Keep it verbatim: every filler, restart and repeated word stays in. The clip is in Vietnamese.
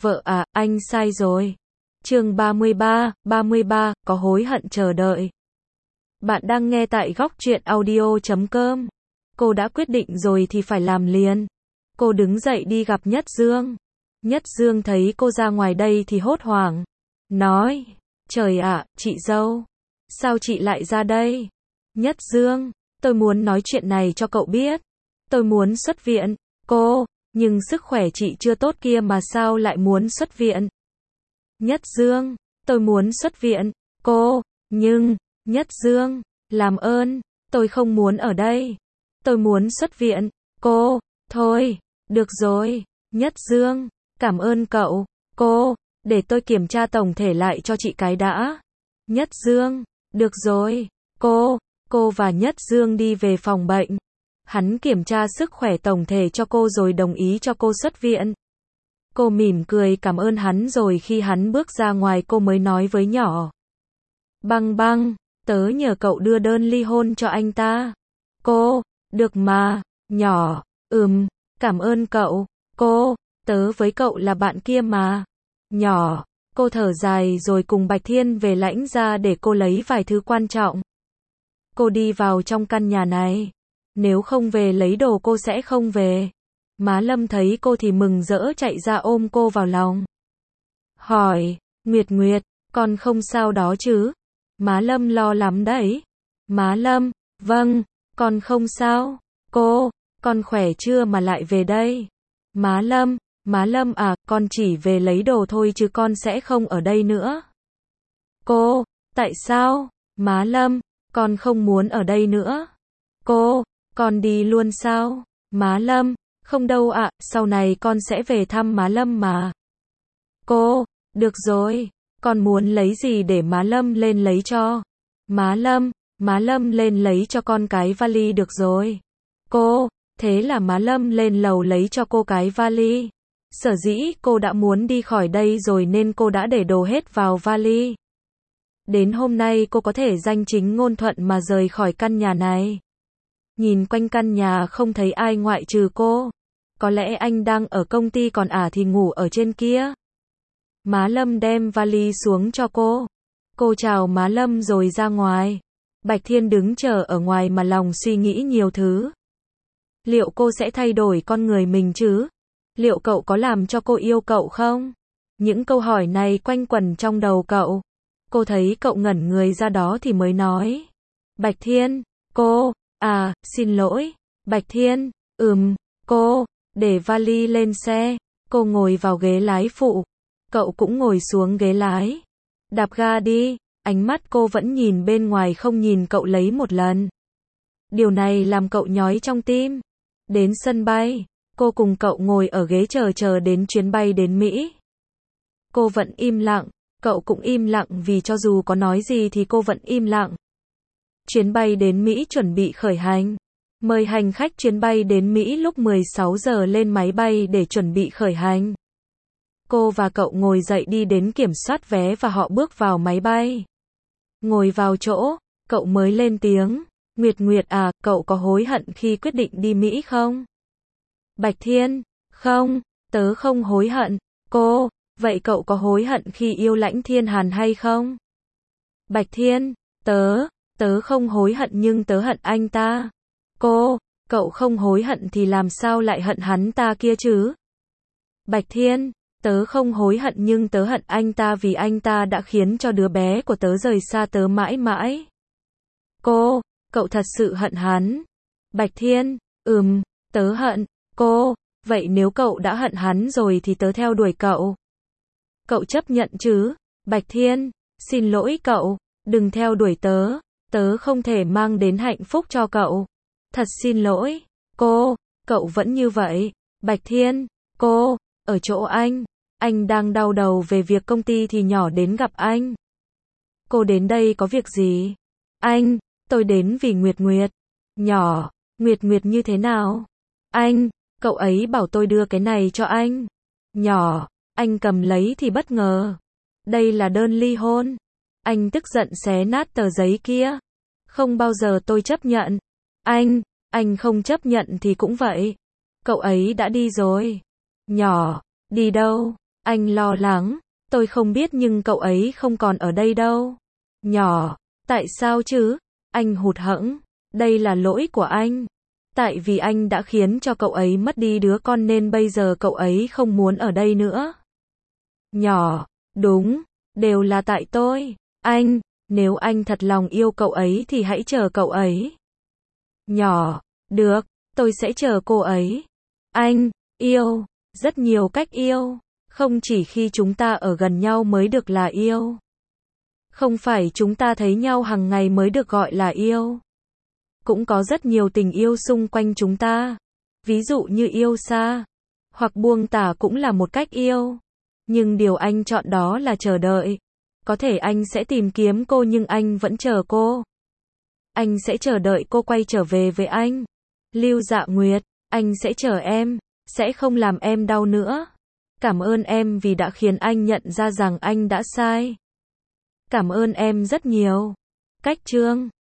Vợ à, anh sai rồi. Chương ba mươi ba, ba mươi ba, có hối hận chờ đợi. Bạn đang nghe tại góc truyện audio chấm com. Cô đã quyết định rồi thì phải làm liền. Cô đứng dậy đi gặp Nhất Dương. Nhất Dương thấy cô ra ngoài đây thì hốt hoảng. Nói, trời ạ, chị dâu. Sao chị lại ra đây? Nhất Dương, tôi muốn nói chuyện này cho cậu biết. Tôi muốn xuất viện. Cô, nhưng sức khỏe chị chưa tốt kia mà sao lại muốn xuất viện? Nhất Dương, tôi muốn xuất viện. Cô, nhưng, Nhất Dương, làm ơn, tôi không muốn ở đây. Tôi muốn xuất viện. Cô, thôi, được rồi. Nhất Dương, cảm ơn cậu. Cô, để tôi kiểm tra tổng thể lại cho chị cái đã. Nhất Dương, được rồi. Cô, cô và Nhất Dương đi về phòng bệnh. Hắn kiểm tra sức khỏe tổng thể cho cô rồi đồng ý cho cô xuất viện. Cô mỉm cười cảm ơn hắn rồi khi hắn bước ra ngoài cô mới nói với nhỏ. Băng băng, tớ nhờ cậu đưa đơn ly hôn cho anh ta. Cô, được mà, nhỏ, ừm, cảm ơn cậu. Cô, tớ với cậu là bạn kia mà. Nhỏ, cô thở dài rồi cùng Bạch Thiên về lãnh ra để cô lấy vài thứ quan trọng. Cô đi vào trong căn nhà này. Nếu không về lấy đồ cô sẽ không về. Má Lâm thấy cô thì mừng rỡ chạy ra ôm cô vào lòng. Hỏi, Nguyệt Nguyệt, con không sao đó chứ? Má Lâm lo lắm đấy. Má Lâm, vâng, con không sao. Cô, con khỏe chưa mà lại về đây? Má Lâm, Má Lâm à, con chỉ về lấy đồ thôi chứ con sẽ không ở đây nữa. Cô, tại sao? Má Lâm, con không muốn ở đây nữa. Cô, con đi luôn sao? Má Lâm, không đâu ạ, sau này con sẽ về thăm má Lâm mà. Cô, được rồi, con muốn lấy gì để má Lâm lên lấy cho? Má Lâm, má Lâm lên lấy cho con cái vali được rồi. Cô, thế là má Lâm lên lầu lấy cho cô cái vali. Sở dĩ cô đã muốn đi khỏi đây rồi nên cô đã để đồ hết vào vali. Đến hôm nay cô có thể danh chính ngôn thuận mà rời khỏi căn nhà này. Nhìn quanh căn nhà không thấy ai ngoại trừ cô. Có lẽ anh đang ở công ty còn ả thì ngủ ở trên kia. Má Lâm đem vali xuống cho cô. Cô chào má Lâm rồi ra ngoài. Bạch Thiên đứng chờ ở ngoài mà lòng suy nghĩ nhiều thứ. Liệu cô sẽ thay đổi con người mình chứ? Liệu cậu có làm cho cô yêu cậu không? Những câu hỏi này quanh quẩn trong đầu cậu. Cô thấy cậu ngẩn người ra đó thì mới nói. Bạch Thiên, cô, à, xin lỗi. Bạch Thiên, ừm, cô, để vali lên xe. Cô ngồi vào ghế lái phụ. Cậu cũng ngồi xuống ghế lái. Đạp ga đi. Ánh mắt cô vẫn nhìn bên ngoài không nhìn cậu lấy một lần. Điều này làm cậu nhói trong tim. Đến sân bay, cô cùng cậu ngồi ở ghế chờ chờ đến chuyến bay đến Mỹ. Cô vẫn im lặng, cậu cũng im lặng vì cho dù có nói gì thì cô vẫn im lặng. Chuyến bay đến Mỹ chuẩn bị khởi hành. Mời hành khách chuyến bay đến Mỹ lúc mười sáu giờ lên máy bay để chuẩn bị khởi hành. Cô và cậu ngồi dậy đi đến kiểm soát vé và họ bước vào máy bay. Ngồi vào chỗ, cậu mới lên tiếng. Nguyệt Nguyệt à, cậu có hối hận khi quyết định đi Mỹ không? Bạch Thiên, không, tớ không hối hận. Cô, vậy cậu có hối hận khi yêu Lãnh Thiên Hàn hay không? Bạch Thiên, tớ, tớ không hối hận nhưng tớ hận anh ta. Cô, cậu không hối hận thì làm sao lại hận hắn ta kia chứ? Bạch Thiên, tớ không hối hận nhưng tớ hận anh ta vì anh ta đã khiến cho đứa bé của tớ rời xa tớ mãi mãi. Cô, cậu thật sự hận hắn. Bạch Thiên, ừm, tớ hận. Cô, vậy nếu cậu đã hận hắn rồi thì tớ theo đuổi cậu. Cậu chấp nhận chứ? Bạch Thiên, xin lỗi cậu, đừng theo đuổi tớ, tớ không thể mang đến hạnh phúc cho cậu. Thật xin lỗi. Cô, cậu vẫn như vậy. Bạch Thiên, cô, ở chỗ anh, anh đang đau đầu về việc công ty thì nhỏ đến gặp anh. Cô đến đây có việc gì? Anh, tôi đến vì Nguyệt Nguyệt. Nhỏ, Nguyệt Nguyệt như thế nào? Anh, cậu ấy bảo tôi đưa cái này cho anh. Nhỏ, anh cầm lấy thì bất ngờ. Đây là đơn ly hôn. Anh tức giận xé nát tờ giấy kia. Không bao giờ tôi chấp nhận. Anh, anh không chấp nhận thì cũng vậy. Cậu ấy đã đi rồi. Nhỏ, đi đâu? Anh lo lắng, tôi không biết nhưng cậu ấy không còn ở đây đâu. Nhỏ, tại sao chứ? Anh hụt hẫng, đây là lỗi của anh. Tại vì anh đã khiến cho cậu ấy mất đi đứa con nên bây giờ cậu ấy không muốn ở đây nữa. Nhỏ, đúng, đều là tại tôi. Anh, nếu anh thật lòng yêu cậu ấy thì hãy chờ cậu ấy. Nhỏ, được, tôi sẽ chờ cô ấy. Anh, yêu, rất nhiều cách yêu, không chỉ khi chúng ta ở gần nhau mới được là yêu. Không phải chúng ta thấy nhau hàng ngày mới được gọi là yêu. Cũng có rất nhiều tình yêu xung quanh chúng ta. Ví dụ như yêu xa, hoặc buông tả cũng là một cách yêu. Nhưng điều anh chọn đó là chờ đợi. Có thể anh sẽ tìm kiếm cô nhưng anh vẫn chờ cô. Anh sẽ chờ đợi cô quay trở về với anh. Lưu Dạ Nguyệt, anh sẽ chờ em, sẽ không làm em đau nữa. Cảm ơn em vì đã khiến anh nhận ra rằng anh đã sai. Cảm ơn em rất nhiều. Cách chương